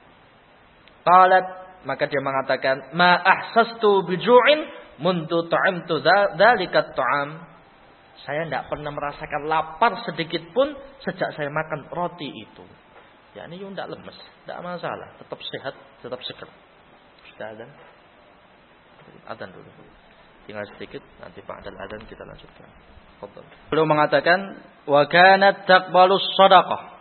Qalat, maka dia mengatakan, ma ahsastu biju'in mundu ta'amtu dzalika ta'am. Saya tidak pernah merasakan lapar sedikit pun sejak saya makan roti itu. Ya ini tidak lemes, tidak masalah, tetap sehat, tetap seger. Sudah adzan? Adzan dulu. Tinggal sedikit, nanti ba'dal adzan kita lanjutkan. Fadhal. Beliau mengatakan, wa kanat taqbalus shadaqah.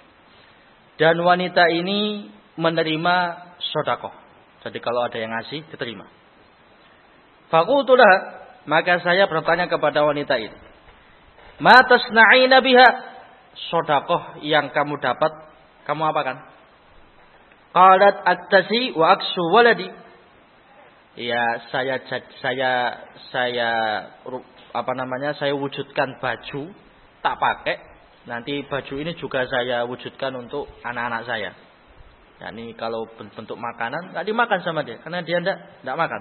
Dan wanita ini menerima sedekah. Jadi kalau ada yang ngasih, diterima. Faqultulah, maka saya bertanya kepada wanita ini, ma tasna'ina biha? Sedekah yang kamu dapat, kamu apakan? Qalat aktasi wa aksu waladi. Ya, saya saya saya apa namanya? Saya wujudkan baju, tak pakai. Nanti baju ini juga saya wujudkan untuk anak-anak saya. Yakni kalau bentuk makanan enggak dimakan sama dia karena dia enggak enggak makan.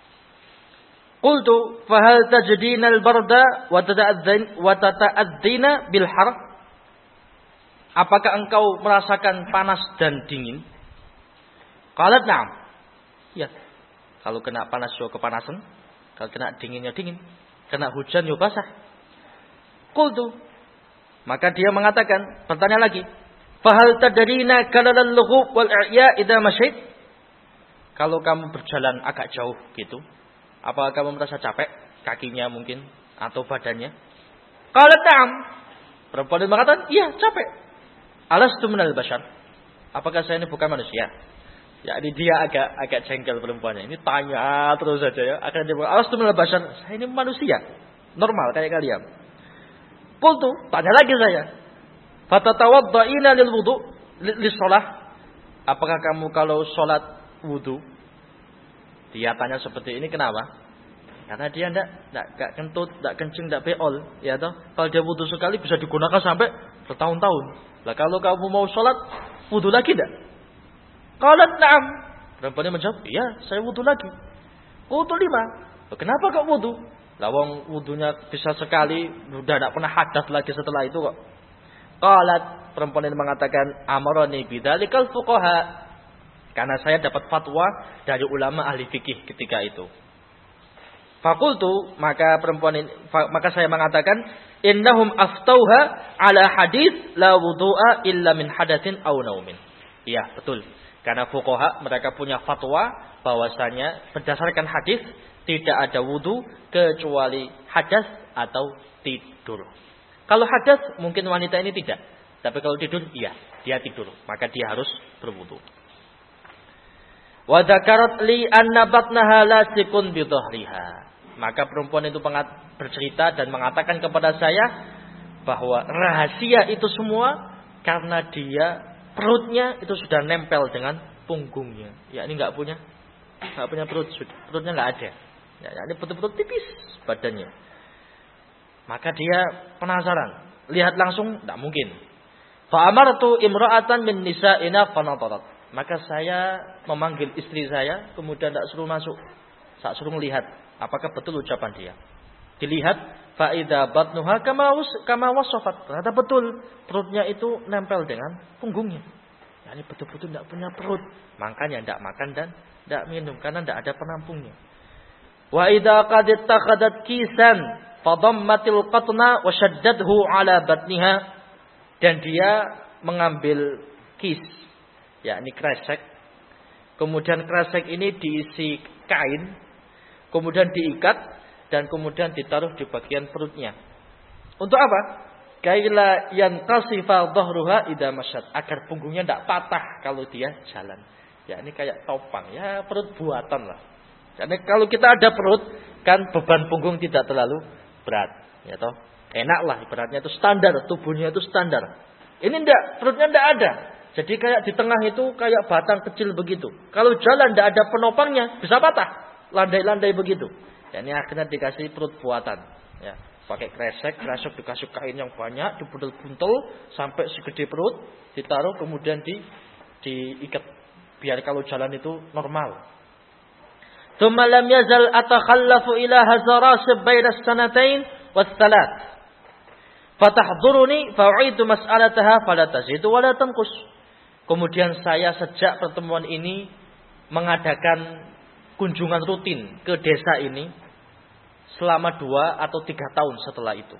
Qultu fa hal tajdina al-barda wa tata'adzin wa tata'adzina bil har? Apakah engkau merasakan panas dan dingin? Qalat na'am. Ya. Kalau kena panas yo kepanasan, kalau kena dinginnya dingin, kena hujan yo basah. Qultu, maka dia mengatakan, bertanya lagi, fahal tadrina kalal lughub wal i'ya idza masyait? Kalau kamu berjalan agak jauh gitu, apakah kamu merasa capek kakinya mungkin atau badannya? Qalat na'am. Perempuan itu mengatakan, iya capek. Alastu minal bashar? Apakah saya ini bukan manusia? Ya, ini dia agak agak jengkel perempuannya. Ini tanya terus saja ya. Akhirnya dia bilang, alastu minal bashar? Saya ini manusia, normal kayak kalian. Qultu, tanya lagi saya. Fatatawadda'ina lil wudu' lis shalah? Apakah kamu kalau salat wudu? Dia tanya seperti ini kenapa? Karena dia enggak enggak enggak kentut, enggak kencing, enggak beol, ya toh. Kalau dia wudu sekali bisa digunakan sampai bertahun-tahun. Lah kalau kamu mau salat, wudu lagi enggak? Qalat na'am. Perempuannya menjawab, "Iya, saya wudu lagi." Wudu lima. Kenapa kok wudu? Lawang wudunya bisa sekali, sudah tidak pernah hadas lagi setelah itu kok. Qalat, perempuan ini mengatakan, amarani bidzalikal fuqaha. Karena saya dapat fatwa dari ulama ahli fikih ketika itu. Fakultu, maka perempuan ini, maka saya mengatakan, innahum aftauha ala hadis la wudu'a illa min hadatsin aw naumin. Iya, betul. Karena fuqaha mereka punya fatwa bahwasanya berdasarkan hadis tidak ada wudu kecuali hadas atau tidur. Kalau hadas mungkin wanita ini tidak. Tapi kalau tidur, iya, dia tidur. Maka dia harus berwudu. Wa dzakarat li anna batnaha lasikun bi dhahriha. Maka perempuan itu bercerita dan mengatakan kepada saya bahwa rahasia itu semua karena dia perutnya itu sudah nempel dengan punggungnya. Ya, ini enggak punya enggak punya perut, perutnya enggak ada. Ya, ini betul-betul tipis badannya. Maka dia penasaran, lihat langsung enggak mungkin. Fa amartu imra'atan min nisa'ina fanadarat. Maka saya memanggil istri saya, kemudian tidak suruh masuk. Saya suruh melihat apakah betul ucapan dia. Dilihat, fa idza batnuha kama kama wasafat. Ternyata betul, perutnya itu nempel dengan punggungnya. Yani betul-betul tidak punya perut. Makanya tidak makan dan tidak minum karena tidak ada penampungnya. Wa idza qad ittakhadhat kisan fadammatil qatna wa shaddadhu ala batniha. Dan dia mengambil kis, yakni kresek. Kemudian kresek ini diisi kain, kemudian diikat dan kemudian ditaruh di bagian perutnya. Untuk apa? Kaila yanqasifa dhahruha idza masyad, agar punggungnya tidak patah kalau dia jalan. Ya, ini kayak topang, ya perut buatan lah. Jadi kalau kita ada perut, kan beban punggung tidak terlalu berat, ya toh. Enaklah ibaratnya itu standar, tubuhnya itu standar. Ini enggak, perutnya enggak ada. Jadi kayak di tengah itu kayak batang kecil begitu. Kalau jalan enggak ada penopangnya, bisa patah. Landai-landai begitu. Ya, ini akhirnya dikasih perut buatan. Ya, pakai kresek, kresek dikasih kain yang banyak, dibuntel-buntel sampai segede perut, ditaruh kemudian di diikat biar kalau jalan itu normal. Tsumma lam yazal atakhallafu ila hazarasib baina as-sanatain was-salat. Fatahduruni fa'u'idu mas'alataha fala tazidu wa la tanqus. Kemudian saya sejak pertemuan ini mengadakan kunjungan rutin ke desa ini selama dua atau tiga tahun setelah itu.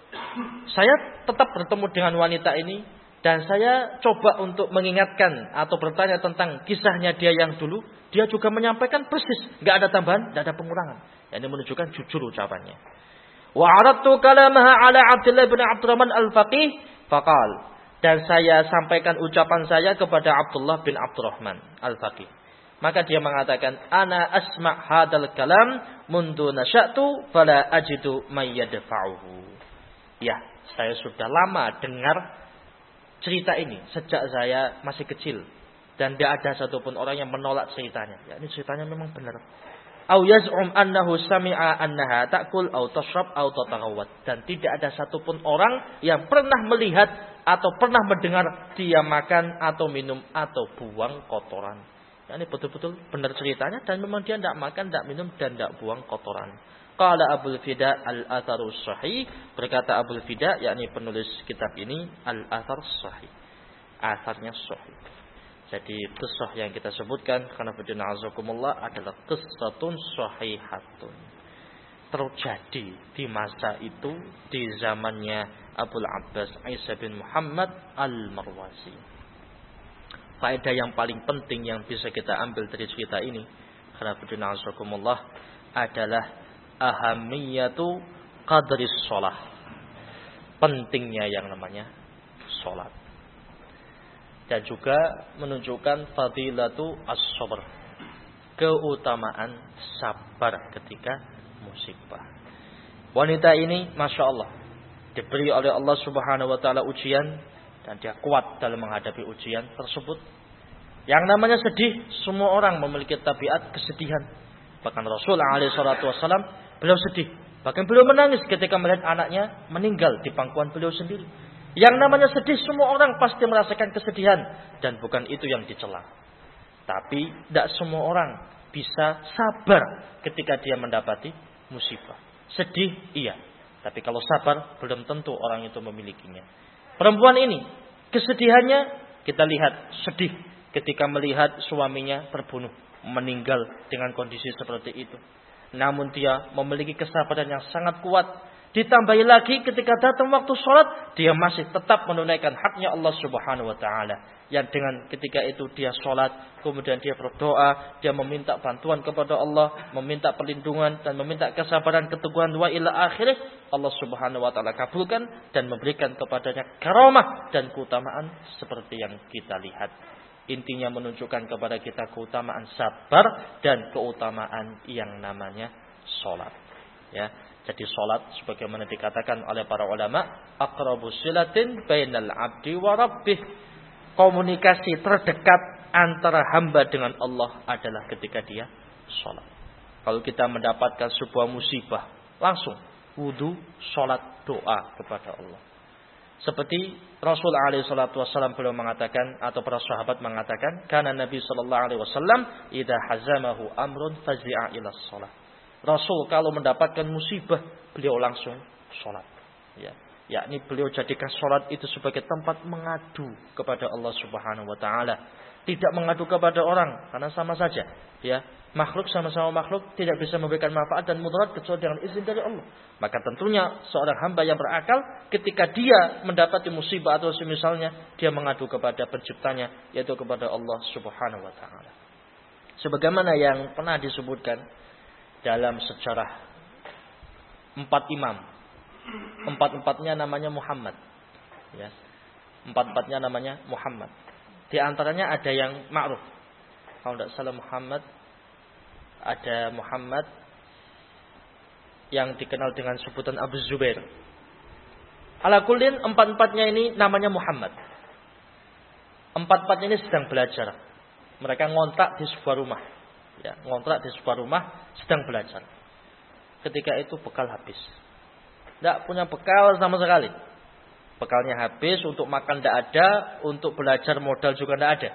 Saya tetap bertemu dengan wanita ini dan saya coba untuk mengingatkan atau bertanya tentang kisahnya dia yang dulu. Dia juga menyampaikan persis, enggak ada tambahan, enggak ada pengurangan. Ini menunjukkan jujur ucapannya. Wa aradtu kalamaha ala Abdullah bin Abdurrahman al-Faqih faqal, dan saya sampaikan ucapan saya kepada Abdullah bin Abdurrahman al-Faqih. Maka dia mengatakan, ana asma' hadal kalam mundu nasya'tu fala ajidu may yadfa'uhu. Ya, saya sudah lama dengar cerita ini sejak saya masih kecil dan tidak ada satupun orang yang menolak ceritanya. Ya, ini ceritanya memang benar. Au yaz'um annahu sami'a annaha ta'kul au tashrab au tatagawwat, dan tidak ada satupun orang yang pernah melihat atau pernah mendengar dia makan atau minum atau buang kotoran. Ya, ini betul-betul benar ceritanya dan memang dia tidak makan, tidak minum dan tidak buang kotoran. Qala Abul Fida al-Atharus Sahih, berkata Abul Fida yakni penulis kitab ini, al-Athar Sahih. Atharnya sahih. Jadi kisah yang kita sebutkan karena bidana azakumullah adalah qissatun sahihatun. Terjadi di masa itu di zamannya Abul Abbas Isa bin Muhammad al-Marwazi. Faedah yang paling penting yang bisa kita ambil dari cerita ini karena bidana azakumullah adalah ahamiyatu qadris shalah. Pentingnya yang namanya salat. Dan juga menunjukkan fadilatu as-sabr, keutamaan sabar ketika musibah. Wanita ini Masya Allah diberi oleh Allah Subhanahu wa ta'ala ujian dan dia kuat dalam menghadapi ujian tersebut. Yang namanya sedih, semua orang memiliki tabiat kesedihan. Bahkan Rasul alaihi salatu wasallam beliau sedih, bahkan beliau menangis ketika melihat anaknya meninggal di pangkuan beliau sendiri. Yang namanya sedih, semua orang pasti merasakan kesedihan. Dan bukan itu yang dicela. Tapi tidak semua orang bisa sabar ketika dia mendapati musibah. Sedih, iya. Tapi kalau sabar, belum tentu orang itu memilikinya. Perempuan ini, kesedihannya kita lihat sedih ketika melihat suaminya terbunuh, meninggal dengan kondisi seperti itu. Namun dia memiliki kesabaran yang sangat kuat. Ditambahi lagi ketika datang waktu sholat, dia masih tetap menunaikan haknya Allah Subhanahu wa ta'ala. Yang dengan ketika itu dia sholat, kemudian dia berdoa, dia meminta bantuan kepada Allah, meminta perlindungan dan meminta kesabaran, keteguhan wa ila akhirih. Allah Subhanahu wa ta'ala kabulkan dan memberikan kepadanya karamah dan keutamaan seperti yang kita lihat. Intinya menunjukkan kepada kita keutamaan sabar dan keutamaan yang namanya salat. Ya, jadi salat sebagaimana dikatakan oleh para ulama, aqrabus silatin bainal 'abdi wa rabbih. Komunikasi terdekat antara hamba dengan Allah adalah ketika dia salat. Kalau kita mendapatkan sebuah musibah, langsung wudu, salat, doa kepada Allah. Seperti Rasul alaihi salatu wasallam beliau mengatakan, atau para sahabat mengatakan, karena Nabi sallallahu alaihi wasallam idza hazamahu amrun fazi'a ila shalah. Rasul kalau mendapatkan musibah, beliau langsung salat. Ya, yakni beliau jadikan salat itu sebagai tempat mengadu kepada Allah Subhanahu wa taala. Tidak mengadu kepada orang, karena sama saja, ya. Makhluk sama-sama makhluk tidak bisa memberikan manfaat dan mudarat kecuali dengan izin dari Allah. Maka tentunya seorang hamba yang berakal ketika dia mendapati musibah atau semisalnya, dia mengadu kepada penciptanya, yaitu kepada Allah Subhanahu wa taala. Sebagaimana yang pernah disebutkan dalam sejarah empat imam. Empat-empatnya namanya Muhammad. Ya. Empat-empatnya namanya Muhammad. Di antaranya ada yang ma'ruf. Kalau tidak salah Muhammad, ada Muhammad yang dikenal dengan sebutan Abu Zubair. Ala kullin, empat-empatnya ini namanya Muhammad. Empat-empatnya ini sedang belajar. Mereka ngontrak di sebuah rumah. Ya, ngontrak di sebuah rumah, sedang belajar. Ketika itu bekal habis. Tidak punya bekal sama sekali. Bekalnya habis, untuk makan tidak ada, untuk belajar modal juga tidak ada.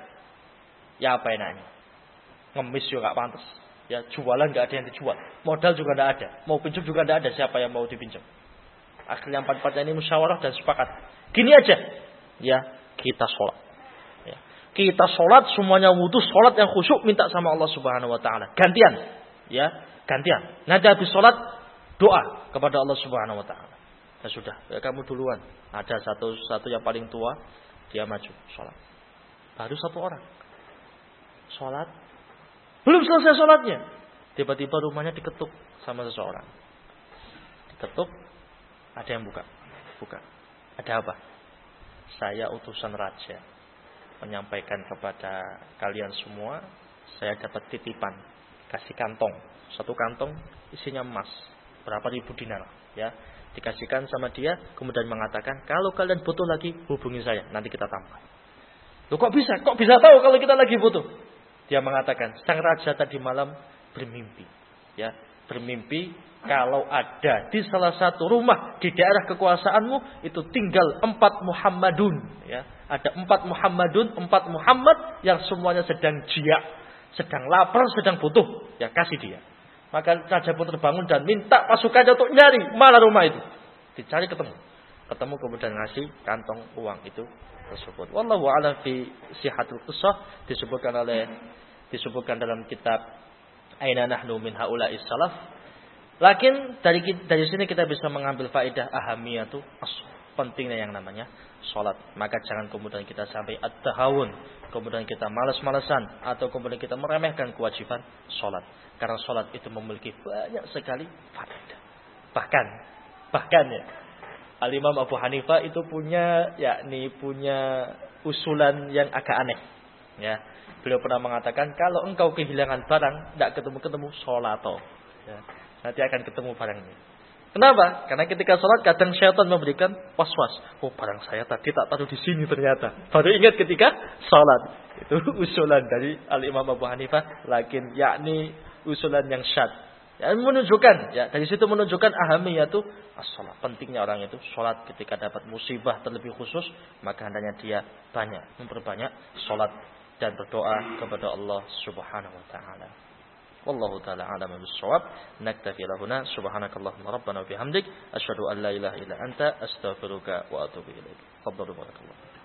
Ya apa enaknya? Ngemis juga gak pantas. Ya, jualan nggak ada yang dijual, modal juga nggak ada, mau pinjam juga nggak ada, siapa yang mau dipinjam? Akhirnya empat-empatnya ini musyawarah dan sepakat. Gini aja, ya kita sholat, ya. Kita sholat semuanya wudu, sholat yang khusyuk, minta sama Allah Subhanahu Wa Taala. Gantian, ya gantian. Nanti habis sholat doa kepada Allah Subhanahu Wa Taala. Ya sudah, ya kamu duluan. Ada satu satu yang paling tua, dia maju sholat. Baru satu orang sholat. Belum selesai sholatnya, tiba-tiba rumahnya diketuk sama seseorang. Diketuk, ada yang buka. Buka. Ada apa? Saya utusan raja, menyampaikan kepada kalian semua, saya dapat titipan, kasih kantong, satu kantong isinya emas, berapa ribu dinar, ya, dikasihkan sama dia, kemudian mengatakan, kalau kalian butuh lagi, hubungi saya, nanti kita tambah. Loh kok bisa? Kok bisa tahu kalau kita lagi butuh? Dia mengatakan, sang raja tadi malam bermimpi, ya, bermimpi kalau ada di salah satu rumah di daerah kekuasaanmu itu tinggal empat Muhammadun, ya, ada empat Muhammadun, empat Muhammad yang semuanya sedang jia, sedang lapar, sedang butuh, ya kasih dia. Maka raja pun terbangun dan minta pasukannya untuk nyari mana rumah itu. Dicari ketemu, ketemu kemudian ngasih kantong uang itu tersebut. Wallahu a'lam fi sihhatul qissah, disebutkan oleh disebutkan dalam kitab Aina nahnu min haula'is salaf. Lakin dari dari sini kita bisa mengambil faedah ahamiyatu as pentingnya yang namanya salat. Maka jangan kemudian kita sampai at-tahawun, kemudian kita malas-malasan atau kemudian kita meremehkan kewajiban salat. Karena salat itu memiliki banyak sekali faedah. Bahkan bahkan ya Al-Imam Abu Hanifah itu punya, yakni punya usulan yang agak aneh. Ya, beliau pernah mengatakan kalau engkau kehilangan barang, tidak ketemu-ketemu sholato. Ya, nanti akan ketemu barangnya. Kenapa? Karena ketika sholat kadang syaitan memberikan was-was. Oh, barang saya tadi tak taruh di sini ternyata. Baru ingat ketika sholat. Itu usulan dari Al-Imam Abu Hanifah, lakin yakni usulan yang syad. Ya, menunjukkan, ya dari situ menunjukkan ahamiyatu as-shalah, pentingnya orang itu sholat ketika dapat musibah terlebih khusus, maka hendaknya dia banyak memperbanyak sholat dan berdoa kepada Allah Subhanahu wa taala. Wallahu taala a'lam bis-shawab. Naktafi lahuna subhanakallahumma rabbana wa bihamdik asyhadu an la ilaha illa anta astaghfiruka wa atubu ilaik. Fadhalu barakallahu.